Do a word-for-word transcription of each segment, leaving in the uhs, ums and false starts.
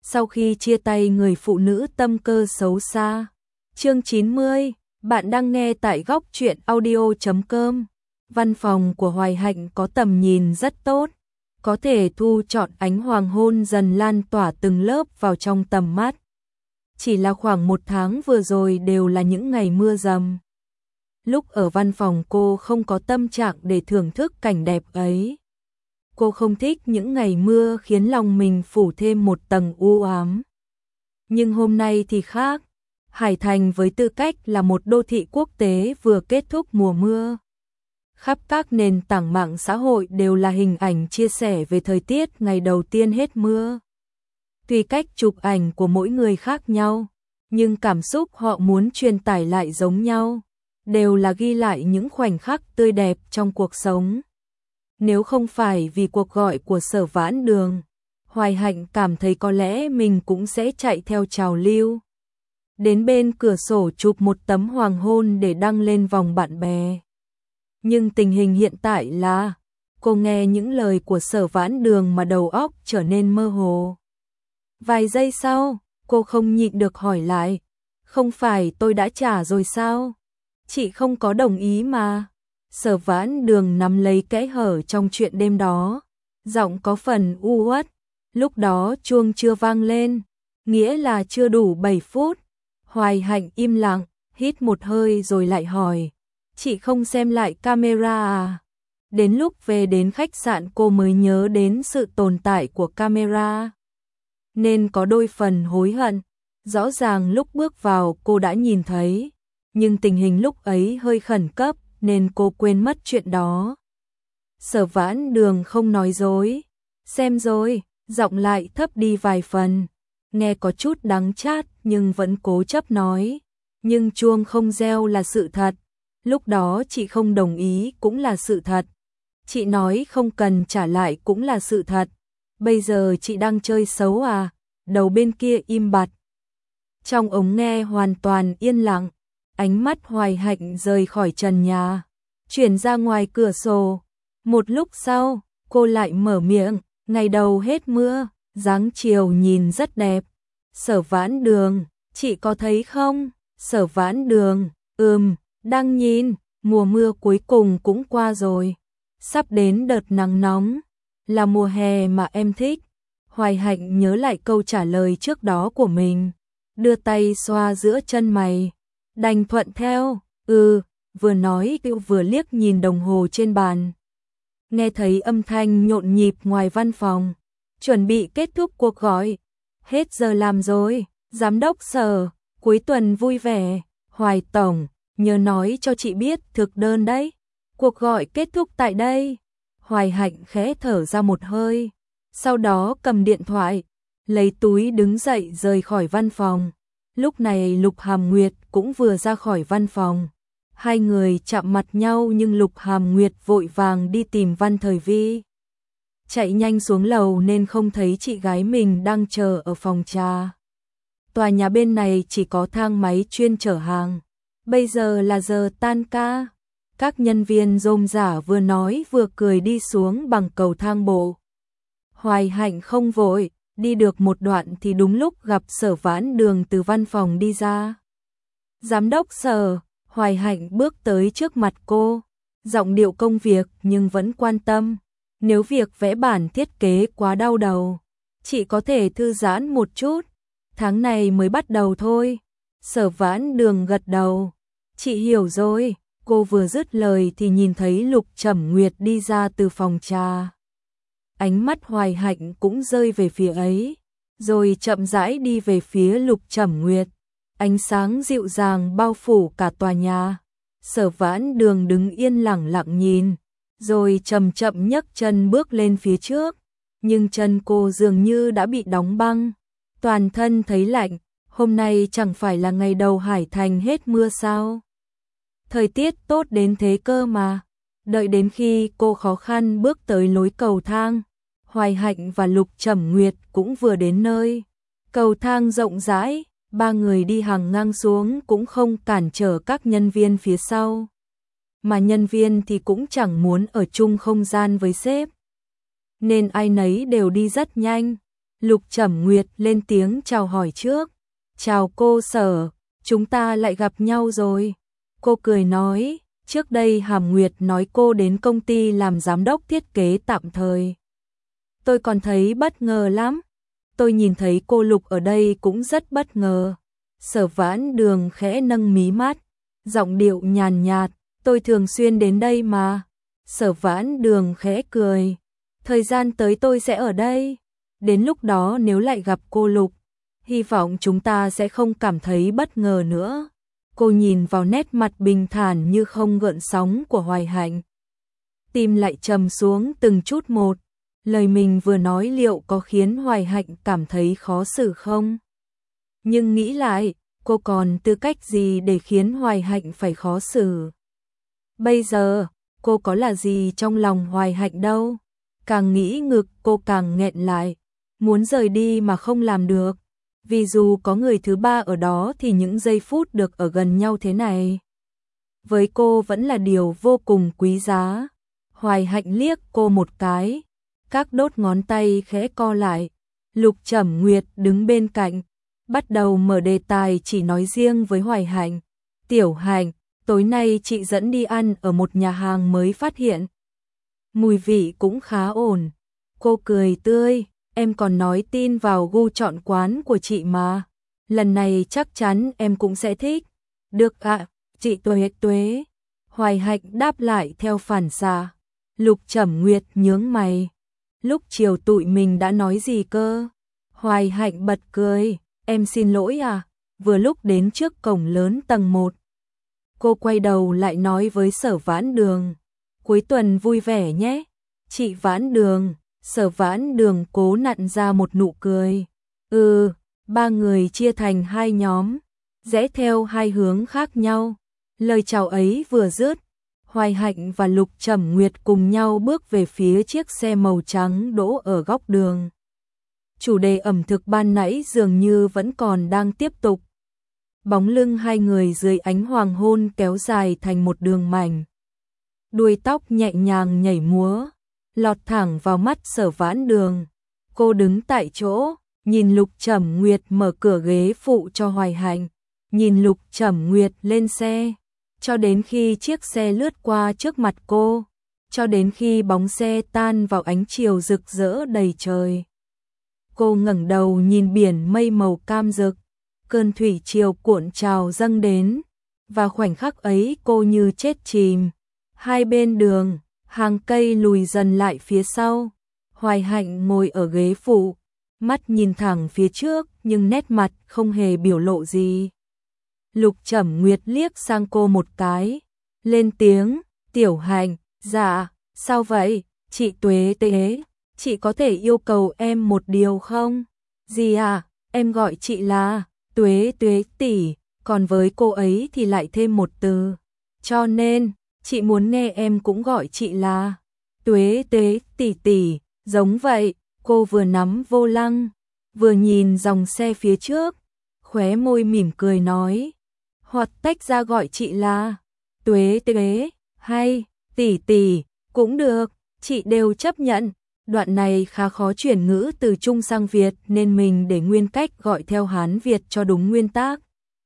Sau khi chia tay người phụ nữ tâm cơ xấu xa. Chương chín mươi, bạn đang nghe tại góc truyện audio chấm com. Văn phòng của Hoài Hạnh có tầm nhìn rất tốt, có thể thu trọn ánh hoàng hôn dần lan tỏa từng lớp vào trong tầm mắt. Chỉ là khoảng một tháng vừa rồi đều là những ngày mưa dầm. Lúc ở văn phòng cô không có tâm trạng để thưởng thức cảnh đẹp ấy. Cô không thích những ngày mưa khiến lòng mình phủ thêm một tầng u ám. Nhưng hôm nay thì khác. Hải Thành với tư cách là một đô thị quốc tế vừa kết thúc mùa mưa. Khắp các nền tảng mạng xã hội đều là hình ảnh chia sẻ về thời tiết ngày đầu tiên hết mưa. Tuy cách chụp ảnh của mỗi người khác nhau, nhưng cảm xúc họ muốn truyền tải lại giống nhau, đều là ghi lại những khoảnh khắc tươi đẹp trong cuộc sống. Nếu không phải vì cuộc gọi của Sở Vãn Đường, Hoài Hạnh cảm thấy có lẽ mình cũng sẽ chạy theo trào lưu. Đến bên cửa sổ chụp một tấm hoàng hôn để đăng lên vòng bạn bè. Nhưng tình hình hiện tại là, cô nghe những lời của Sở Vãn Đường mà đầu óc trở nên mơ hồ. Vài giây sau, cô không nhịn được hỏi lại, không phải tôi đã trả rồi sao? Chị không có đồng ý mà. Sở Vãn Đường nắm lấy kẽ hở trong chuyện đêm đó, giọng có phần u uất. Lúc đó chuông chưa vang lên, nghĩa là chưa đủ bảy phút. Hoài Hạnh im lặng, hít một hơi rồi lại hỏi, chị không xem lại camera à? Đến lúc về đến khách sạn cô mới nhớ đến sự tồn tại của camera, nên có đôi phần hối hận. Rõ ràng lúc bước vào cô đã nhìn thấy, nhưng tình hình lúc ấy hơi khẩn cấp nên cô quên mất chuyện đó. Sở Vãn Đường không nói dối, xem rồi, giọng lại thấp đi vài phần, nghe có chút đắng chát nhưng vẫn cố chấp nói, nhưng chuông không reo là sự thật, lúc đó chị không đồng ý cũng là sự thật, chị nói không cần trả lại cũng là sự thật, bây giờ chị đang chơi xấu à? Đầu bên kia im bặt. Trong ống nghe hoàn toàn yên lặng, ánh mắt Hoài Hạnh rời khỏi trần nhà, chuyển ra ngoài cửa sổ. Một lúc sau, cô lại mở miệng, ngày đầu hết mưa, dáng chiều nhìn rất đẹp. Sở Vãn Đường, chị có thấy không? Sở Vãn Đường, ừm, đang nhìn, mùa mưa cuối cùng cũng qua rồi. Sắp đến đợt nắng nóng, là mùa hè mà em thích. Hoài Hạnh nhớ lại câu trả lời trước đó của mình, đưa tay xoa giữa chân mày, đành thuận theo, ừ, vừa nói vừa liếc nhìn đồng hồ trên bàn. Nghe thấy âm thanh nhộn nhịp ngoài văn phòng, chuẩn bị kết thúc cuộc gọi. Hết giờ làm rồi, giám đốc Sở, cuối tuần vui vẻ. Hoài tổng, nhớ nói cho chị biết thực đơn đấy. Cuộc gọi kết thúc tại đây. Hoài Hạnh khẽ thở ra một hơi, sau đó cầm điện thoại, lấy túi đứng dậy rời khỏi văn phòng. Lúc này Lục Hàm Nguyệt cũng vừa ra khỏi văn phòng. Hai người chạm mặt nhau nhưng Lục Hàm Nguyệt vội vàng đi tìm Văn Thời Vi. Chạy nhanh xuống lầu nên không thấy chị gái mình đang chờ ở phòng trà. Tòa nhà bên này chỉ có thang máy chuyên chở hàng. Bây giờ là giờ tan ca. Các nhân viên rôm rả vừa nói vừa cười đi xuống bằng cầu thang bộ. Hoài Hạnh không vội, đi được một đoạn thì đúng lúc gặp Sở Vãn Đường từ văn phòng đi ra. Giám đốc Sở, Hoài Hạnh bước tới trước mặt cô, giọng điệu công việc nhưng vẫn quan tâm. Nếu việc vẽ bản thiết kế quá đau đầu, chị có thể thư giãn một chút, tháng này mới bắt đầu thôi. Sở Vãn Đường gật đầu, chị hiểu rồi. Cô vừa dứt lời thì nhìn thấy Lục Trầm Nguyệt đi ra từ phòng trà. Ánh mắt Hoài Hạnh cũng rơi về phía ấy, rồi chậm rãi đi về phía Lục Trầm Nguyệt. Ánh sáng dịu dàng bao phủ cả tòa nhà. Sở Vãn Đường đứng yên lặng lặng nhìn, rồi chậm chậm nhấc chân bước lên phía trước, nhưng chân cô dường như đã bị đóng băng, toàn thân thấy lạnh. Hôm nay chẳng phải là ngày đầu Hải Thành hết mưa sao? Thời tiết tốt đến thế cơ mà. Đợi đến khi cô khó khăn bước tới lối cầu thang, Hoài Hạnh và Lục Trầm Nguyệt cũng vừa đến nơi. Cầu thang rộng rãi, ba người đi hàng ngang xuống cũng không cản trở các nhân viên phía sau. Mà nhân viên thì cũng chẳng muốn ở chung không gian với sếp, nên ai nấy đều đi rất nhanh. Lục Trầm Nguyệt lên tiếng chào hỏi trước. Chào cô Sở, chúng ta lại gặp nhau rồi. Cô cười nói, trước đây Hàm Nguyệt nói cô đến công ty làm giám đốc thiết kế tạm thời. Tôi còn thấy bất ngờ lắm. Tôi nhìn thấy cô Lục ở đây cũng rất bất ngờ. Sở Vãn Đường khẽ nâng mí mắt, giọng điệu nhàn nhạt, tôi thường xuyên đến đây mà. Sở Vãn Đường khẽ cười, thời gian tới tôi sẽ ở đây. Đến lúc đó nếu lại gặp cô Lục, hy vọng chúng ta sẽ không cảm thấy bất ngờ nữa. Cô nhìn vào nét mặt bình thản như không gợn sóng của Hoài Hạnh. Tim lại trầm xuống từng chút một. Lời mình vừa nói liệu có khiến Hoài Hạnh cảm thấy khó xử không? Nhưng nghĩ lại, cô còn tư cách gì để khiến Hoài Hạnh phải khó xử? Bây giờ, cô có là gì trong lòng Hoài Hạnh đâu? Càng nghĩ ngực cô càng nghẹn lại, muốn rời đi mà không làm được. Vì dù có người thứ ba ở đó thì những giây phút được ở gần nhau thế này, với cô vẫn là điều vô cùng quý giá. Hoài Hạnh liếc cô một cái, các đốt ngón tay khẽ co lại. Lục Trầm Nguyệt đứng bên cạnh, bắt đầu mở đề tài chỉ nói riêng với Hoài Hạnh. Tiểu Hạnh, tối nay chị dẫn đi ăn ở một nhà hàng mới phát hiện. Mùi vị cũng khá ổn. Cô cười tươi, em còn nói tin vào gu chọn quán của chị mà. Lần này chắc chắn em cũng sẽ thích. Được ạ, à, chị Tuế Tuế. Hoài Hạnh đáp lại theo phản xạ. Lục Trầm Nguyệt nhướng mày. Lúc chiều tụi mình đã nói gì cơ? Hoài Hạnh bật cười, em xin lỗi à, vừa lúc đến trước cổng lớn tầng một. Cô quay đầu lại nói với Sở Vãn Đường, cuối tuần vui vẻ nhé. Chị Vãn Đường. Sở Vãn Đường cố nặn ra một nụ cười. Ừ, ba người chia thành hai nhóm, rẽ theo hai hướng khác nhau. Lời chào ấy vừa dứt, Hoài Hạnh và Lục Trầm Nguyệt cùng nhau bước về phía chiếc xe màu trắng đỗ ở góc đường. Chủ đề ẩm thực ban nãy dường như vẫn còn đang tiếp tục. Bóng lưng hai người dưới ánh hoàng hôn kéo dài thành một đường mảnh. Đuôi tóc nhẹ nhàng nhảy múa, lọt thẳng vào mắt Sở Vãn Đường. Cô đứng tại chỗ, nhìn Lục Trầm Nguyệt mở cửa ghế phụ cho Hoài Hạnh, nhìn Lục Trầm Nguyệt lên xe, cho đến khi chiếc xe lướt qua trước mặt cô, cho đến khi bóng xe tan vào ánh chiều rực rỡ đầy trời. Cô ngẩng đầu nhìn biển mây màu cam rực, cơn thủy triều cuộn trào dâng đến, và khoảnh khắc ấy cô như chết chìm. Hai bên đường, hàng cây lùi dần lại phía sau. Hoài Hạnh ngồi ở ghế phụ, mắt nhìn thẳng phía trước nhưng nét mặt không hề biểu lộ gì. Lục Trầm Nguyệt liếc sang cô một cái, lên tiếng, Tiểu Hạnh, dạ, sao vậy, chị Tuế Tuế, chị có thể yêu cầu em một điều không? Gì à, em gọi chị là Tuế Tuế tỷ, còn với cô ấy thì lại thêm một từ. Cho nên, chị muốn nghe em cũng gọi chị là Tuế Tuế tỷ tỷ, giống vậy. Cô vừa nắm vô lăng, vừa nhìn dòng xe phía trước, khóe môi mỉm cười nói, hoặc tách ra gọi chị là Tuế Tuế, hay tỷ tỷ, cũng được, chị đều chấp nhận. Đoạn này khá khó chuyển ngữ từ Trung sang Việt nên mình để nguyên cách gọi theo Hán Việt cho đúng nguyên tắc.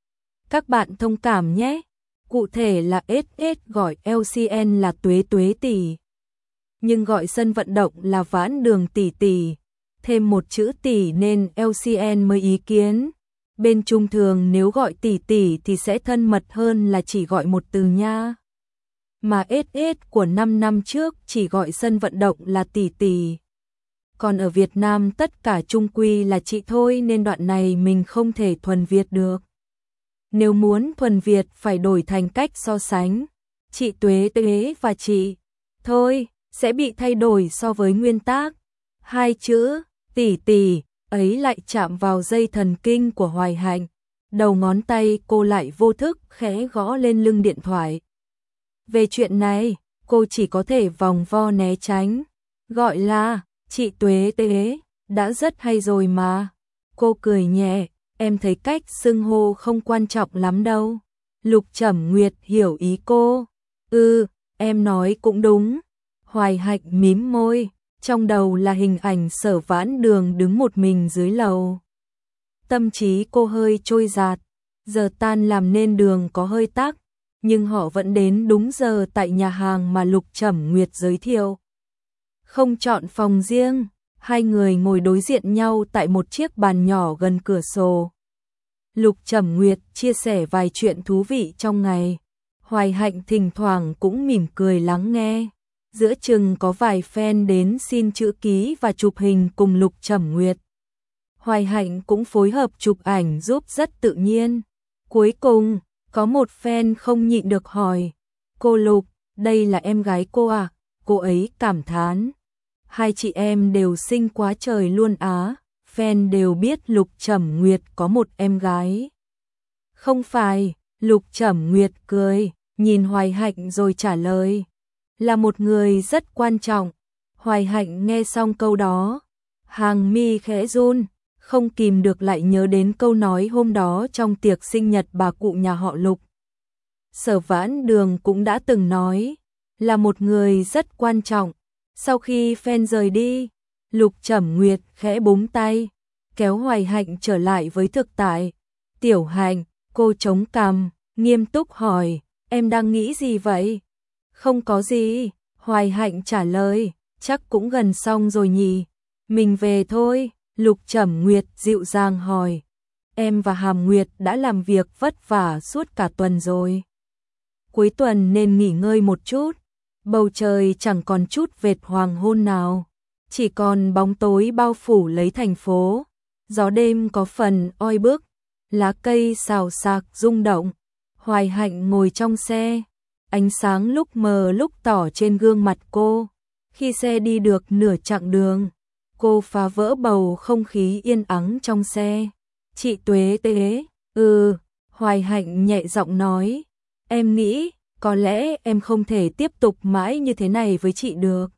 Các bạn thông cảm nhé. Cụ thể là ét ét gọi lờ xê en là Tuế Tuế tỷ, nhưng gọi sân vận động là Vãn Đường tỷ tỷ, thêm một chữ tỷ nên lờ xê en mới ý kiến. Bên Trung thường nếu gọi tỷ tỷ thì sẽ thân mật hơn là chỉ gọi một từ nha. Mà ét ét của năm năm trước chỉ gọi sân vận động là tỷ tỷ. Còn ở Việt Nam tất cả chung quy là chị thôi nên đoạn này mình không thể thuần Việt được. Nếu muốn thuần Việt phải đổi thành cách so sánh. Chị Tuế Tuế và chị thôi sẽ bị thay đổi so với nguyên tắc. Hai chữ tỷ tỷ ấy lại chạm vào dây thần kinh của Hoài Hạnh. Đầu ngón tay cô lại vô thức khẽ gõ lên lưng điện thoại. Về chuyện này, cô chỉ có thể vòng vo né tránh. Gọi là chị Tuế Tuế đã rất hay rồi mà. Cô cười nhẹ, em thấy cách xưng hô không quan trọng lắm đâu. Lục Trầm Nguyệt hiểu ý cô. Ừ, em nói cũng đúng. Hoài Hạnh mím môi, trong đầu là hình ảnh Sở Vãn Đường đứng một mình dưới lầu. Tâm trí cô hơi trôi dạt, giờ tan làm nên đường có hơi tắc, nhưng họ vẫn đến đúng giờ tại nhà hàng mà Lục Trẩm Nguyệt giới thiệu. Không chọn phòng riêng, hai người ngồi đối diện nhau tại một chiếc bàn nhỏ gần cửa sổ. Lục Trẩm Nguyệt chia sẻ vài chuyện thú vị trong ngày. Hoài Hạnh thỉnh thoảng cũng mỉm cười lắng nghe. Giữa chừng có vài fan đến xin chữ ký và chụp hình cùng Lục Trẩm Nguyệt. Hoài Hạnh cũng phối hợp chụp ảnh giúp rất tự nhiên. Cuối cùng, có một fan không nhịn được hỏi, cô Lục, đây là em gái cô à? Cô ấy cảm thán, hai chị em đều xinh quá trời luôn á. Fan đều biết Lục Trẩm Nguyệt có một em gái. Không phải, Lục Trẩm Nguyệt cười, nhìn Hoài Hạnh rồi trả lời, là một người rất quan trọng. Hoài Hạnh nghe xong câu đó, hàng mi khẽ run, không kìm được lại nhớ đến câu nói hôm đó trong tiệc sinh nhật bà cụ nhà họ Lục. Sở Vãn Đường cũng đã từng nói, là một người rất quan trọng. Sau khi fan rời đi, Lục Trẩm Nguyệt khẽ búng tay, kéo Hoài Hạnh trở lại với thực tại. Tiểu Hạnh, cô chống cằm, nghiêm túc hỏi, em đang nghĩ gì vậy? Không có gì, Hoài Hạnh trả lời, chắc cũng gần xong rồi nhỉ. Mình về thôi. Lục Trẩm Nguyệt dịu dàng hỏi, em và Hàm Nguyệt đã làm việc vất vả suốt cả tuần rồi. Cuối tuần nên nghỉ ngơi một chút. Bầu trời chẳng còn chút vệt hoàng hôn nào, chỉ còn bóng tối bao phủ lấy thành phố. Gió đêm có phần oi bức, lá cây xào xạc rung động. Hoài Hạnh ngồi trong xe, ánh sáng lúc mờ lúc tỏ trên gương mặt cô. Khi xe đi được nửa chặng đường, cô phá vỡ bầu không khí yên ắng trong xe. Chị Tuế Tế, ừ, Hoài Hạnh nhẹ giọng nói, em nghĩ, có lẽ em không thể tiếp tục mãi như thế này với chị được.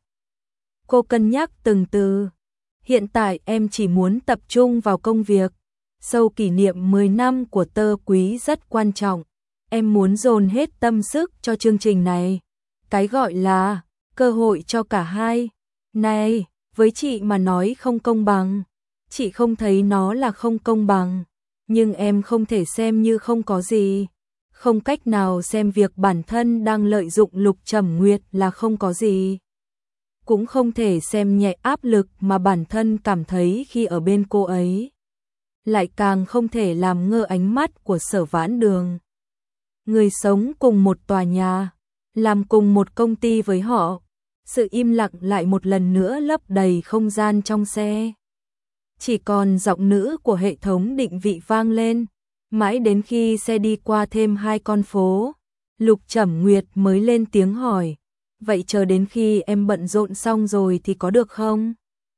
Cô cân nhắc từng từ, hiện tại em chỉ muốn tập trung vào công việc. Sau kỷ niệm mười năm của Tơ Quý rất quan trọng, em muốn dồn hết tâm sức cho chương trình này. Cái gọi là cơ hội cho cả hai. Này, với chị mà nói không công bằng, chị không thấy nó là không công bằng, nhưng em không thể xem như không có gì. Không cách nào xem việc bản thân đang lợi dụng Lục Trẩm Nguyệt là không có gì. Cũng không thể xem nhẹ áp lực mà bản thân cảm thấy khi ở bên cô ấy. Lại càng không thể làm ngơ ánh mắt của Sở Vãn Đường. Người sống cùng một tòa nhà, làm cùng một công ty với họ. Sự im lặng lại một lần nữa lấp đầy không gian trong xe. Chỉ còn giọng nữ của hệ thống định vị vang lên. Mãi đến khi xe đi qua thêm hai con phố, Lục Trẩm Nguyệt mới lên tiếng hỏi, vậy chờ đến khi em bận rộn xong rồi thì có được không?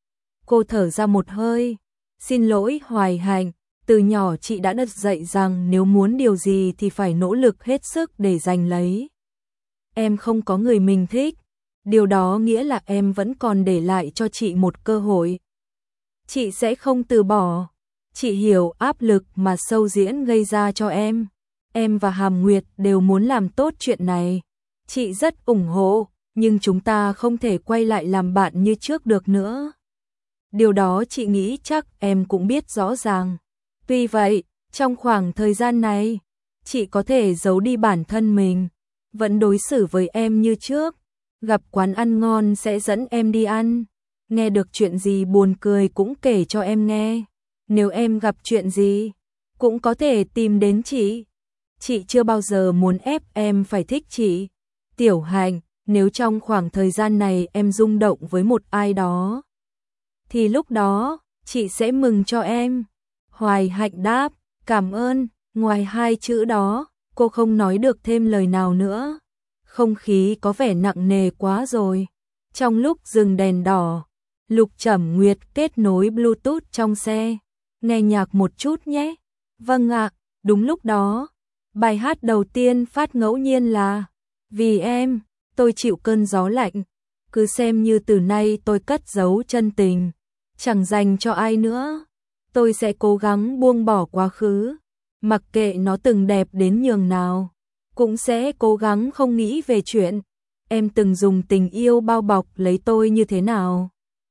Cô thở ra một hơi, xin lỗi Hoài Hạnh, từ nhỏ chị đã được dạy rằng nếu muốn điều gì thì phải nỗ lực hết sức để giành lấy. Em không có người mình thích, điều đó nghĩa là em vẫn còn để lại cho chị một cơ hội. Chị sẽ không từ bỏ. Chị hiểu áp lực mà Sâu Diễn gây ra cho em. Em và Hàm Nguyệt đều muốn làm tốt chuyện này. Chị rất ủng hộ, nhưng chúng ta không thể quay lại làm bạn như trước được nữa. Điều đó chị nghĩ chắc em cũng biết rõ ràng. Tuy vậy, trong khoảng thời gian này, chị có thể giấu đi bản thân mình, vẫn đối xử với em như trước. Gặp quán ăn ngon sẽ dẫn em đi ăn. Nghe được chuyện gì buồn cười cũng kể cho em nghe. Nếu em gặp chuyện gì, cũng có thể tìm đến chị. Chị chưa bao giờ muốn ép em phải thích chị. Tiểu Hạnh, nếu trong khoảng thời gian này em rung động với một ai đó, thì lúc đó, chị sẽ mừng cho em. Hoài Hạnh đáp, cảm ơn. Ngoài hai chữ đó, cô không nói được thêm lời nào nữa. Không khí có vẻ nặng nề quá rồi. Trong lúc dừng đèn đỏ, Lục Trẩm Nguyệt kết nối Bluetooth trong xe. Nghe nhạc một chút nhé. Vâng ạ. Đúng lúc đó, bài hát đầu tiên phát ngẫu nhiên là Vì em, tôi chịu cơn gió lạnh. Cứ xem như từ nay tôi cất giấu chân tình, chẳng dành cho ai nữa. Tôi sẽ cố gắng buông bỏ quá khứ, mặc kệ nó từng đẹp đến nhường nào. Cũng sẽ cố gắng không nghĩ về chuyện em từng dùng tình yêu bao bọc lấy tôi như thế nào.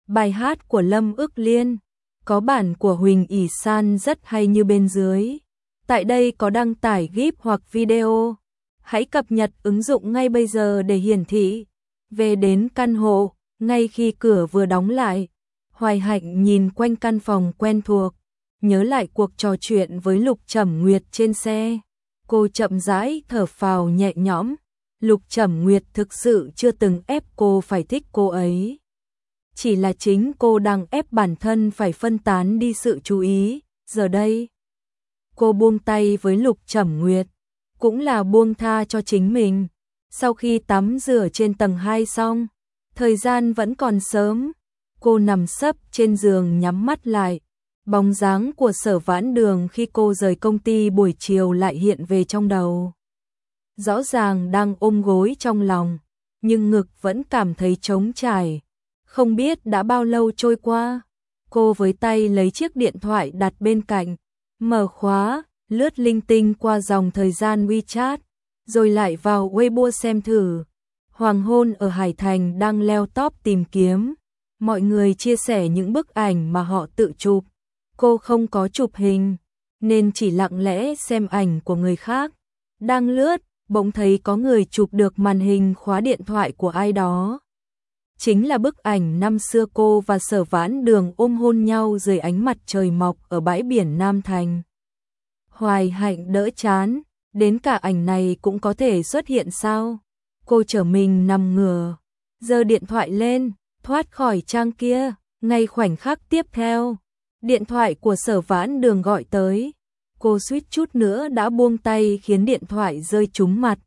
Bài hát của Lâm Ức Liên, có bản của Huỳnh ỷ San rất hay như bên dưới. Tại đây có đăng tải gif hoặc video. Hãy cập nhật ứng dụng ngay bây giờ để hiển thị. Về đến căn hộ, ngay khi cửa vừa đóng lại, Hoài Hạnh nhìn quanh căn phòng quen thuộc, nhớ lại cuộc trò chuyện với Lục Trầm Nguyệt trên xe. Cô chậm rãi thở phào nhẹ nhõm. Lục Trầm Nguyệt thực sự chưa từng ép cô phải thích cô ấy. Chỉ là chính cô đang ép bản thân phải phân tán đi sự chú ý. Giờ đây, cô buông tay với Lục Trầm Nguyệt, cũng là buông tha cho chính mình. Sau khi tắm rửa trên tầng hai xong, thời gian vẫn còn sớm, cô nằm sấp trên giường nhắm mắt lại. Bóng dáng của Sở Vãn Đường khi cô rời công ty buổi chiều lại hiện về trong đầu. Rõ ràng đang ôm gối trong lòng, nhưng ngực vẫn cảm thấy trống trải. Không biết đã bao lâu trôi qua, cô với tay lấy chiếc điện thoại đặt bên cạnh, mở khóa, lướt linh tinh qua dòng thời gian WeChat, rồi lại vào Weibo xem thử. Hoàng hôn ở Hải Thành đang leo top tìm kiếm. Mọi người chia sẻ những bức ảnh mà họ tự chụp. Cô không có chụp hình, nên chỉ lặng lẽ xem ảnh của người khác. Đang lướt, bỗng thấy có người chụp được màn hình khóa điện thoại của ai đó. Chính là bức ảnh năm xưa cô và Sở Vãn Đường ôm hôn nhau dưới ánh mặt trời mọc ở bãi biển Nam Thành. Hoài Hạnh đỡ chán, đến cả ảnh này cũng có thể xuất hiện sao? Cô trở mình nằm ngửa, giơ điện thoại lên, thoát khỏi trang kia. Ngay khoảnh khắc tiếp theo, điện thoại của Sở Vãn Đường gọi tới. Cô suýt chút nữa đã buông tay khiến điện thoại rơi trúng mặt.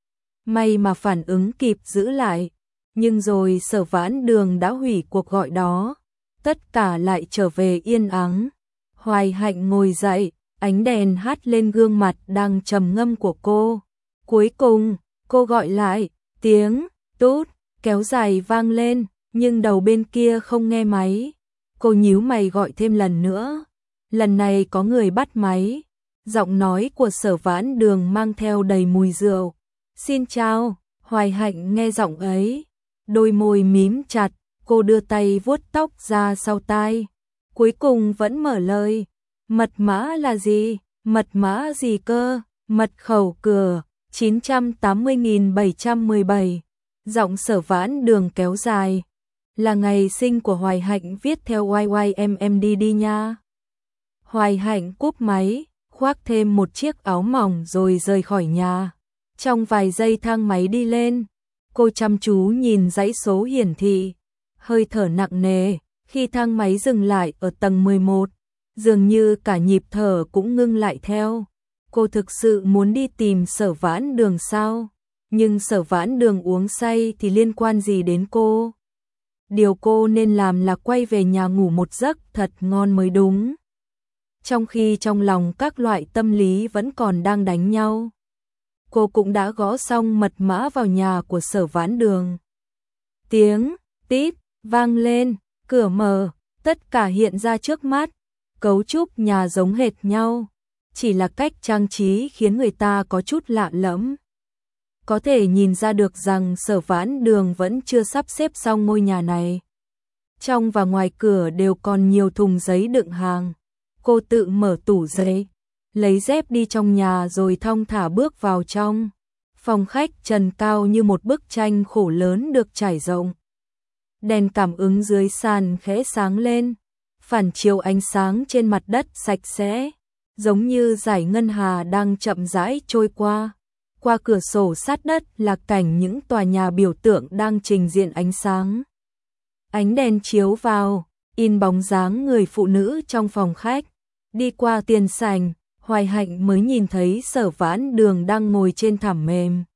May mà phản ứng kịp giữ lại, nhưng rồi Sở Vãn Đường đã hủy cuộc gọi đó. Tất cả lại trở về yên ắng. Hoài Hạnh ngồi dậy, ánh đèn hắt lên gương mặt đang trầm ngâm của cô. Cuối cùng, cô gọi lại, tiếng tút kéo dài vang lên, nhưng đầu bên kia không nghe máy. Cô nhíu mày gọi thêm lần nữa. Lần này có người bắt máy. Giọng nói của Sở Vãn Đường mang theo đầy mùi rượu. Xin chào. Hoài Hạnh nghe giọng ấy, đôi môi mím chặt, cô đưa tay vuốt tóc ra sau tai. Cuối cùng vẫn mở lời. Mật mã là gì? Mật mã gì cơ? Mật khẩu cửa chín tám không nghìn bảy trăm mười bảy. Giọng Sở Vãn Đường kéo dài. Là ngày sinh của Hoài Hạnh viết theo Y Y M M D đi nha. Hoài Hạnh cúp máy, khoác thêm một chiếc áo mỏng rồi rời khỏi nhà. Trong vài giây thang máy đi lên, cô chăm chú nhìn dãy số hiển thị, hơi thở nặng nề. Khi thang máy dừng lại ở tầng mười một, dường như cả nhịp thở cũng ngưng lại theo. Cô thực sự muốn đi tìm Sở Vãn Đường sao? Nhưng Sở Vãn Đường uống say thì liên quan gì đến cô? Điều cô nên làm là quay về nhà ngủ một giấc thật ngon mới đúng. Trong khi trong lòng các loại tâm lý vẫn còn đang đánh nhau, cô cũng đã gõ xong mật mã vào nhà của Sở Vãn Đường. Tiếng tít vang lên, cửa mở, tất cả hiện ra trước mắt. Cấu trúc nhà giống hệt nhau, chỉ là cách trang trí khiến người ta có chút lạ lẫm. Có thể nhìn ra được rằng Sở Vãn Đường vẫn chưa sắp xếp xong ngôi nhà này. Trong và ngoài cửa đều còn nhiều thùng giấy đựng hàng. Cô tự mở tủ giấy, lấy dép đi trong nhà rồi thong thả bước vào trong. Phòng khách trần cao như một bức tranh khổ lớn được trải rộng. Đèn cảm ứng dưới sàn khẽ sáng lên, phản chiếu ánh sáng trên mặt đất sạch sẽ, giống như dải ngân hà đang chậm rãi trôi qua. Qua cửa sổ sát đất là cảnh những tòa nhà biểu tượng đang trình diện ánh sáng. Ánh đèn chiếu vào, in bóng dáng người phụ nữ trong phòng khách. Đi qua tiền sảnh, Hoài Hạnh mới nhìn thấy Sở Vãn Đường đang ngồi trên thảm mềm.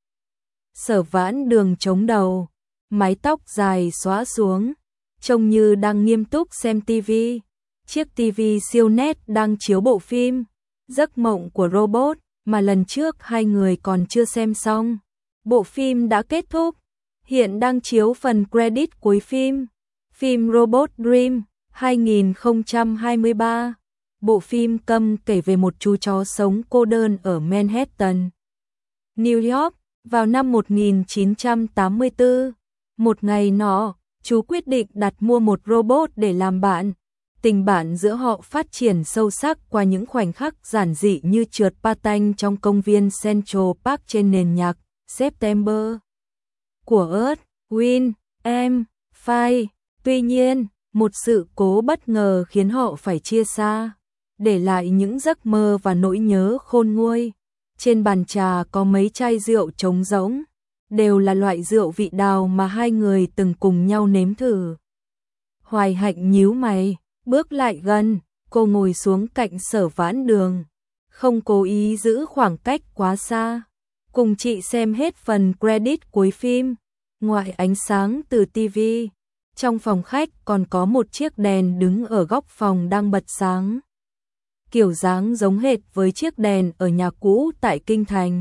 Sở Vãn Đường chống đầu, mái tóc dài xõa xuống, trông như đang nghiêm túc xem tivi. Chiếc tivi siêu nét đang chiếu bộ phim Giấc mộng của robot mà lần trước hai người còn chưa xem xong. Bộ phim đã kết thúc, hiện đang chiếu phần credit cuối phim. Phim Robot Dream hai không hai ba. Bộ phim câm kể về một chú chó sống cô đơn ở Manhattan, New York, vào năm một nghìn chín trăm tám mươi tư. Một ngày nọ, chú quyết định đặt mua một robot để làm bạn. Tình bạn giữa họ phát triển sâu sắc qua những khoảnh khắc giản dị như trượt patin trong công viên Central Park trên nền nhạc September của Earth, Wind and Fire. Tuy nhiên, một sự cố bất ngờ khiến họ phải chia xa, để lại những giấc mơ và nỗi nhớ khôn nguôi. Trên bàn trà có mấy chai rượu trống rỗng, đều là loại rượu vị đào mà hai người từng cùng nhau nếm thử. Hoài Hạnh nhíu mày, bước lại gần, cô ngồi xuống cạnh Sở Vãn Đường, không cố ý giữ khoảng cách quá xa, cùng chị xem hết phần credit cuối phim. Ngoài ánh sáng từ ti vi, trong phòng khách còn có một chiếc đèn đứng ở góc phòng đang bật sáng. Kiểu dáng giống hệt với chiếc đèn ở nhà cũ tại Kinh Thành.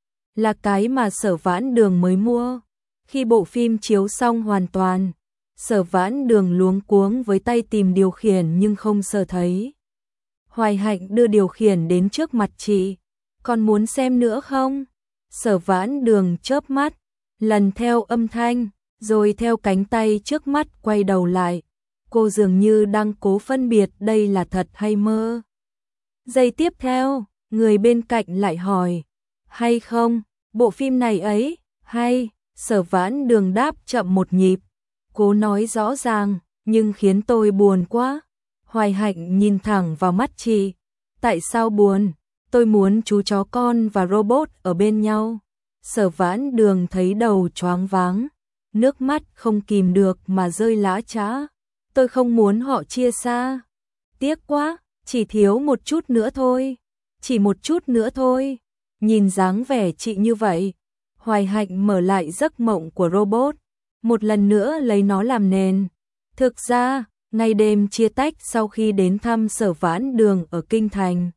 Là cái mà Sở Vãn Đường mới mua. Khi bộ phim chiếu xong hoàn toàn, Sở Vãn Đường luống cuống với tay tìm điều khiển nhưng không sờ thấy. Hoài Hạnh đưa điều khiển đến trước mặt chị. Còn muốn xem nữa không? Sở Vãn Đường chớp mắt, lần theo âm thanh, rồi theo cánh tay trước mắt quay đầu lại. Cô dường như đang cố phân biệt đây là thật hay mơ. Giây tiếp theo, người bên cạnh lại hỏi, hay không, bộ phim này ấy, hay. Sở Vãn Đường đáp chậm một nhịp, cố nói rõ ràng, nhưng khiến tôi buồn quá. Hoài Hạnh nhìn thẳng vào mắt chị, tại sao buồn? Tôi muốn chú chó con và robot ở bên nhau. Sở Vãn Đường thấy đầu choáng váng, nước mắt không kìm được mà rơi lã chã. Tôi không muốn họ chia xa. Tiếc quá, chỉ thiếu một chút nữa thôi. Chỉ một chút nữa thôi. Nhìn dáng vẻ chị như vậy, Hoài Hạnh mở lại giấc mộng của robot, một lần nữa lấy nó làm nền. Thực ra, ngày đêm chia tách sau khi đến thăm Sở Vãn Đường ở Kinh Thành,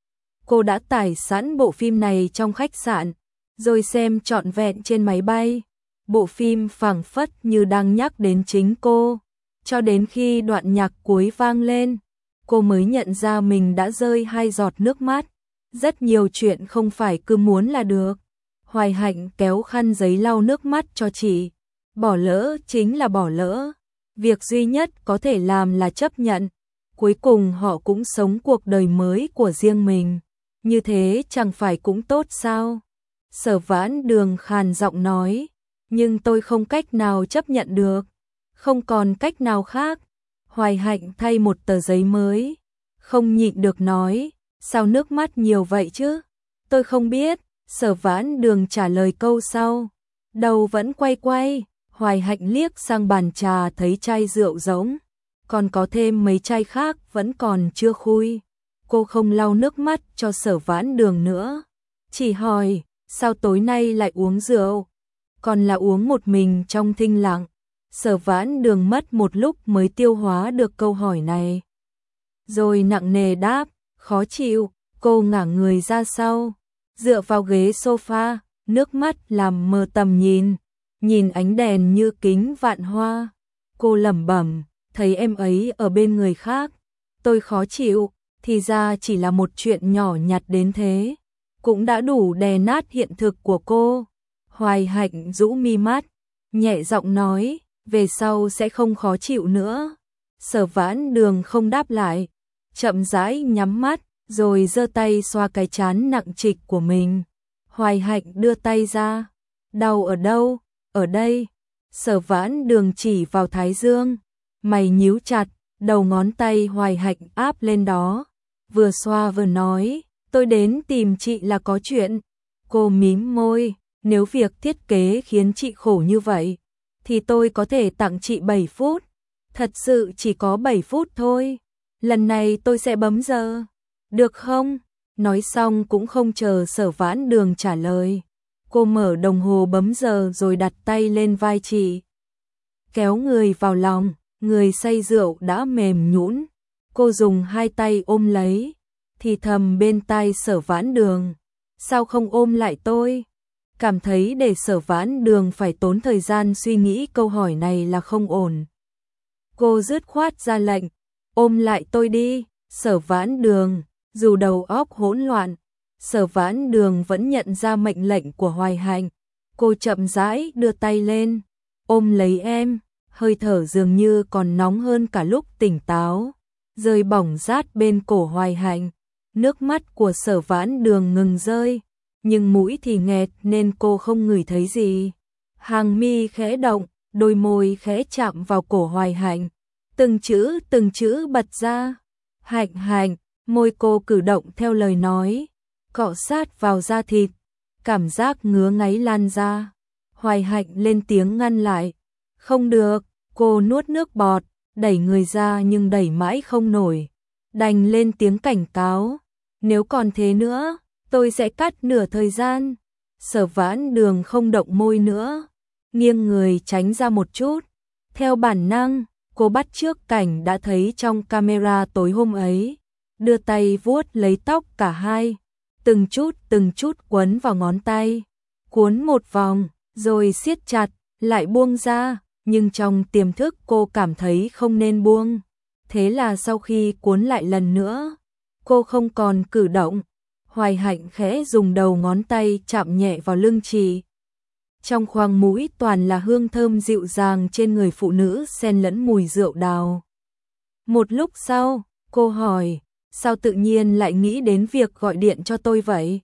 cô đã tải sẵn bộ phim này trong khách sạn, rồi xem trọn vẹn trên máy bay. Bộ phim phảng phất như đang nhắc đến chính cô, cho đến khi đoạn nhạc cuối vang lên, cô mới nhận ra mình đã rơi hai giọt nước mắt. Rất nhiều chuyện không phải cứ muốn là được. Hoài Hạnh kéo khăn giấy lau nước mắt cho chị. Bỏ lỡ chính là bỏ lỡ. Việc duy nhất có thể làm là chấp nhận. Cuối cùng họ cũng sống cuộc đời mới của riêng mình. Như thế chẳng phải cũng tốt sao? Sở Vãn Đường khàn giọng nói. Nhưng tôi không cách nào chấp nhận được. Không còn cách nào khác. Hoài Hạnh thay một tờ giấy mới. Không nhịn được nói. Sao nước mắt nhiều vậy chứ? Tôi không biết. Sở Vãn Đường trả lời câu sau. Đầu vẫn quay quay. Hoài Hạnh liếc sang bàn trà thấy chai rượu rỗng. Còn có thêm mấy chai khác vẫn còn chưa khui. Cô không lau nước mắt cho Sở Vãn Đường nữa. Chỉ hỏi, sao tối nay lại uống rượu? Còn là uống một mình trong thinh lặng. Sở Vãn Đường mất một lúc mới tiêu hóa được câu hỏi này. Rồi nặng nề đáp, khó chịu. Cô ngả người ra sau, dựa vào ghế sofa, nước mắt làm mờ tầm nhìn. Nhìn ánh đèn như kính vạn hoa. Cô lẩm bẩm, thấy em ấy ở bên người khác. Tôi khó chịu, thì ra chỉ là một chuyện nhỏ nhặt đến thế. Cũng đã đủ đè nát hiện thực của cô. Hoài Hạnh rũ mi mắt, nhẹ giọng nói, về sau sẽ không khó chịu nữa. Sở Vãn Đường không đáp lại, chậm rãi nhắm mắt, rồi giơ tay xoa cái trán nặng trịch của mình. Hoài Hạnh đưa tay ra, đau ở đâu? Ở đây. Sở Vãn Đường chỉ vào thái dương, mày nhíu chặt, đầu ngón tay Hoài Hạnh áp lên đó, vừa xoa vừa nói, tôi đến tìm chị là có chuyện. Cô mím môi, nếu việc thiết kế khiến chị khổ như vậy, thì tôi có thể tặng chị bảy phút. Thật sự chỉ có bảy phút thôi. Lần này tôi sẽ bấm giờ. Được không? Nói xong cũng không chờ Sở Vãn Đường trả lời. Cô mở đồng hồ bấm giờ rồi đặt tay lên vai chị. Kéo người vào lòng, người say rượu đã mềm nhũn. Cô dùng hai tay ôm lấy, thì thầm bên tai Sở Vãn Đường. Sao không ôm lại tôi? Cảm thấy để Sở Vãn Đường phải tốn thời gian suy nghĩ câu hỏi này là không ổn. Cô dứt khoát ra lệnh, ôm lại tôi đi. Sở Vãn Đường, dù đầu óc hỗn loạn, Sở Vãn Đường vẫn nhận ra mệnh lệnh của Hoài Hạnh. Cô chậm rãi đưa tay lên, ôm lấy em. hơi thở dường như còn nóng hơn cả lúc tỉnh táo, rơi bỏng rát bên cổ Hoài Hạnh. Nước mắt của Sở Vãn Đường ngừng rơi, nhưng mũi thì nghẹt nên cô không ngửi thấy gì. Hàng mi khẽ động, đôi môi khẽ chạm vào cổ Hoài Hạnh, từng chữ từng chữ bật ra. Hạnh Hạnh, môi cô cử động theo lời nói, cọ sát vào da thịt, cảm giác ngứa ngáy lan ra. Hoài Hạnh lên tiếng ngăn lại. Không được, cô nuốt nước bọt, đẩy người ra nhưng đẩy mãi không nổi. Đành lên tiếng cảnh cáo, nếu còn thế nữa, tôi sẽ cắt nửa thời gian. Sở Vãn Đường không động môi nữa, nghiêng người tránh ra một chút. Theo bản năng, cô bắt chước cảnh đã thấy trong camera tối hôm ấy, đưa tay vuốt lấy tóc cả hai, từng chút từng chút quấn vào ngón tay, cuốn một vòng, rồi siết chặt, lại buông ra, nhưng trong tiềm thức cô cảm thấy không nên buông. Thế là sau khi cuốn lại lần nữa, cô không còn cử động. Hoài Hạnh khẽ dùng đầu ngón tay chạm nhẹ vào lưng chị. Trong khoang mũi toàn là hương thơm dịu dàng trên người phụ nữ xen lẫn mùi rượu đào. Một lúc sau, cô hỏi, sao tự nhiên lại nghĩ đến việc gọi điện cho tôi vậy?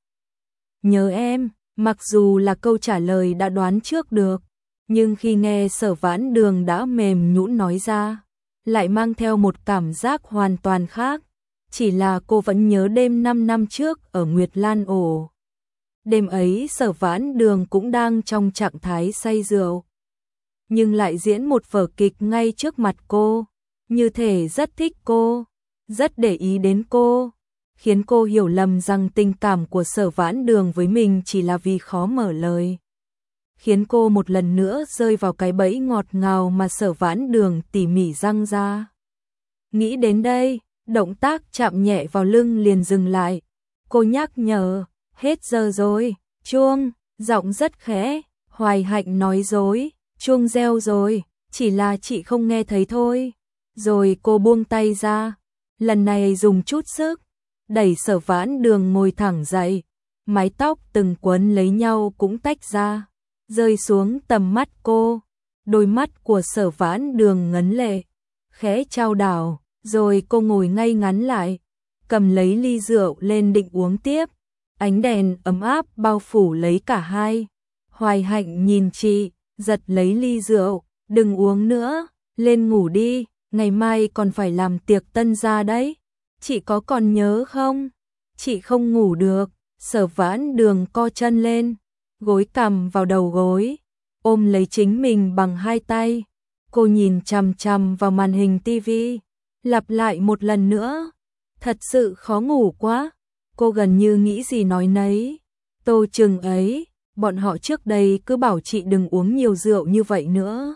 Nhớ em, mặc dù là câu trả lời đã đoán trước được, nhưng khi nghe Sở Vãn Đường đã mềm nhũn nói ra, lại mang theo một cảm giác hoàn toàn khác. Chỉ là cô vẫn nhớ đêm năm năm trước ở Nguyệt Lan Ổ. Đêm ấy Sở Vãn Đường cũng đang trong trạng thái say rượu, nhưng lại diễn một vở kịch ngay trước mặt cô, như thể rất thích cô, rất để ý đến cô, khiến cô hiểu lầm rằng tình cảm của Sở Vãn Đường với mình chỉ là vì khó mở lời, khiến cô một lần nữa rơi vào cái bẫy ngọt ngào mà Sở Vãn Đường tỉ mỉ răng ra. Nghĩ đến đây, động tác chạm nhẹ vào lưng liền dừng lại. Cô nhắc nhở, hết giờ rồi, chuông, giọng rất khẽ. Hoài Hạnh nói dối, chuông reo rồi, chỉ là chị không nghe thấy thôi. Rồi cô buông tay ra, lần này dùng chút sức, đẩy Sở Vãn Đường ngồi thẳng dậy, mái tóc từng quấn lấy nhau cũng tách ra, rơi xuống tầm mắt cô. Đôi mắt của Sở Vãn Đường ngấn lệ, khẽ trao đảo, rồi cô ngồi ngay ngắn lại, cầm lấy ly rượu lên định uống tiếp. Ánh đèn ấm áp bao phủ lấy cả hai. Hoài Hạnh nhìn chị, giật lấy ly rượu, đừng uống nữa, lên ngủ đi, ngày mai còn phải làm tiệc tân gia đấy. Chị có còn nhớ không? Chị không ngủ được. Sở Vãn Đường co chân lên, gối cằm vào đầu gối, ôm lấy chính mình bằng hai tay. Cô nhìn chằm chằm vào màn hình tivi, lặp lại một lần nữa. Thật sự khó ngủ quá. Cô gần như nghĩ gì nói nấy. Tô Trừng ấy, bọn họ trước đây cứ bảo chị đừng uống nhiều rượu như vậy nữa.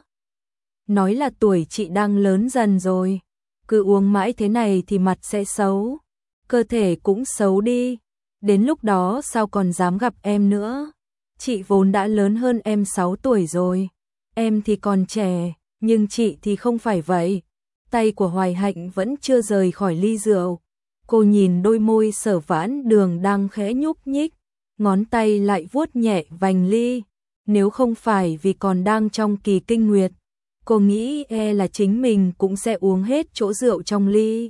Nói là tuổi chị đang lớn dần rồi, cứ uống mãi thế này thì mặt sẽ xấu, cơ thể cũng xấu đi. Đến lúc đó sao còn dám gặp em nữa. Chị vốn đã lớn hơn em sáu tuổi rồi. Em thì còn trẻ, nhưng chị thì không phải vậy. Tay của Hoài Hạnh vẫn chưa rời khỏi ly rượu. Cô nhìn đôi môi Sở Vãn Đường đang khẽ nhúc nhích, ngón tay lại vuốt nhẹ vành ly. Nếu không phải vì còn đang trong kỳ kinh nguyệt, cô nghĩ e là chính mình cũng sẽ uống hết chỗ rượu trong ly.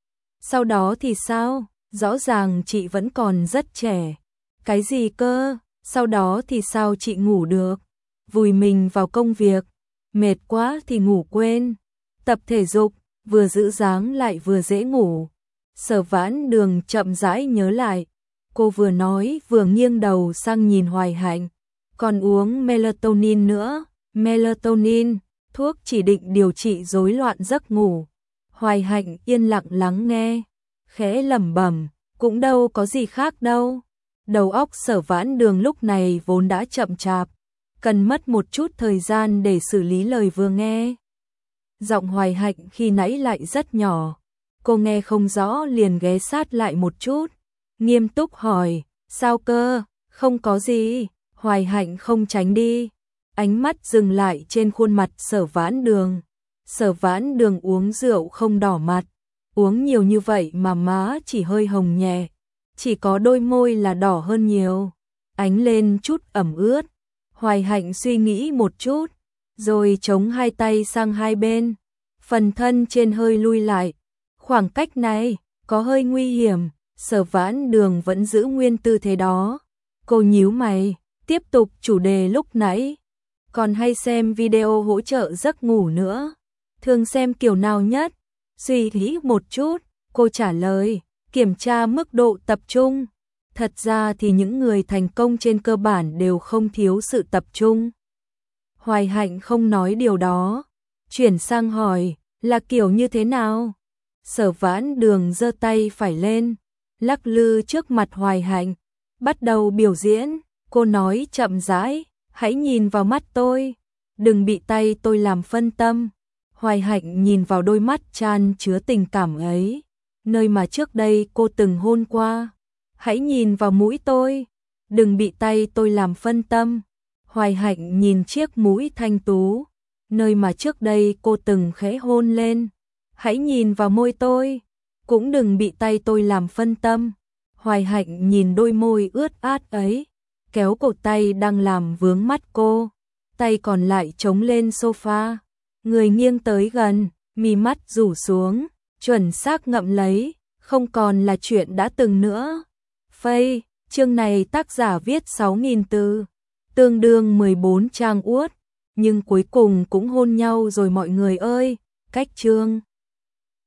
Sau đó thì sao? Rõ ràng chị vẫn còn rất trẻ. Cái gì cơ? Sau đó thì sao chị ngủ được? Vùi mình vào công việc, mệt quá thì ngủ quên. Tập thể dục, vừa giữ dáng lại vừa dễ ngủ. Sở Vãn Đường chậm rãi nhớ lại. Cô vừa nói vừa nghiêng đầu sang nhìn Hoài Hạnh. Còn uống melatonin nữa. Melatonin, thuốc chỉ định điều trị rối loạn giấc ngủ. Hoài Hạnh yên lặng lắng nghe, khẽ lẩm bẩm, cũng đâu có gì khác đâu. Đầu óc Sở Vãn Đường lúc này vốn đã chậm chạp, cần mất một chút thời gian để xử lý lời vừa nghe. Giọng Hoài Hạnh khi nãy lại rất nhỏ, cô nghe không rõ liền ghé sát lại một chút, nghiêm túc hỏi, sao cơ? Không có gì. Hoài Hạnh không tránh đi, ánh mắt dừng lại trên khuôn mặt Sở Vãn Đường. Sở Vãn Đường uống rượu không đỏ mặt, uống nhiều như vậy mà má chỉ hơi hồng nhẹ, chỉ có đôi môi là đỏ hơn nhiều, ánh lên chút ẩm ướt. Hoài Hạnh suy nghĩ một chút, rồi chống hai tay sang hai bên, phần thân trên hơi lui lại. Khoảng cách này có hơi nguy hiểm, Sở Vãn Đường vẫn giữ nguyên tư thế đó. Cô nhíu mày, tiếp tục chủ đề lúc nãy. Còn hay xem video hỗ trợ giấc ngủ nữa. Thường xem kiểu nào nhất? Suy nghĩ một chút, cô trả lời, kiểm tra mức độ tập trung. Thật ra thì những người thành công trên cơ bản đều không thiếu sự tập trung. Hoài Hạnh không nói điều đó, chuyển sang hỏi, là kiểu như thế nào? Sở Vãn Đường giơ tay phải lên, lắc lư trước mặt Hoài Hạnh, bắt đầu biểu diễn. Cô nói chậm rãi, hãy nhìn vào mắt tôi, đừng bị tay tôi làm phân tâm. Hoài Hạnh nhìn vào đôi mắt chan chứa tình cảm ấy, nơi mà trước đây cô từng hôn qua. Hãy nhìn vào mũi tôi, đừng bị tay tôi làm phân tâm. Hoài Hạnh nhìn chiếc mũi thanh tú, nơi mà trước đây cô từng khẽ hôn lên. Hãy nhìn vào môi tôi, cũng đừng bị tay tôi làm phân tâm. Hoài Hạnh nhìn đôi môi ướt át ấy, kéo cổ tay đang làm vướng mắt cô, tay còn lại chống lên sofa, người nghiêng tới gần, mí mắt rủ xuống, chuẩn xác ngậm lấy, không còn là chuyện đã từng nữa. Phây, chương này tác giả viết sáu nghìn từ, tương đương mười bốn trang uất, nhưng cuối cùng cũng hôn nhau rồi mọi người ơi, cách chương.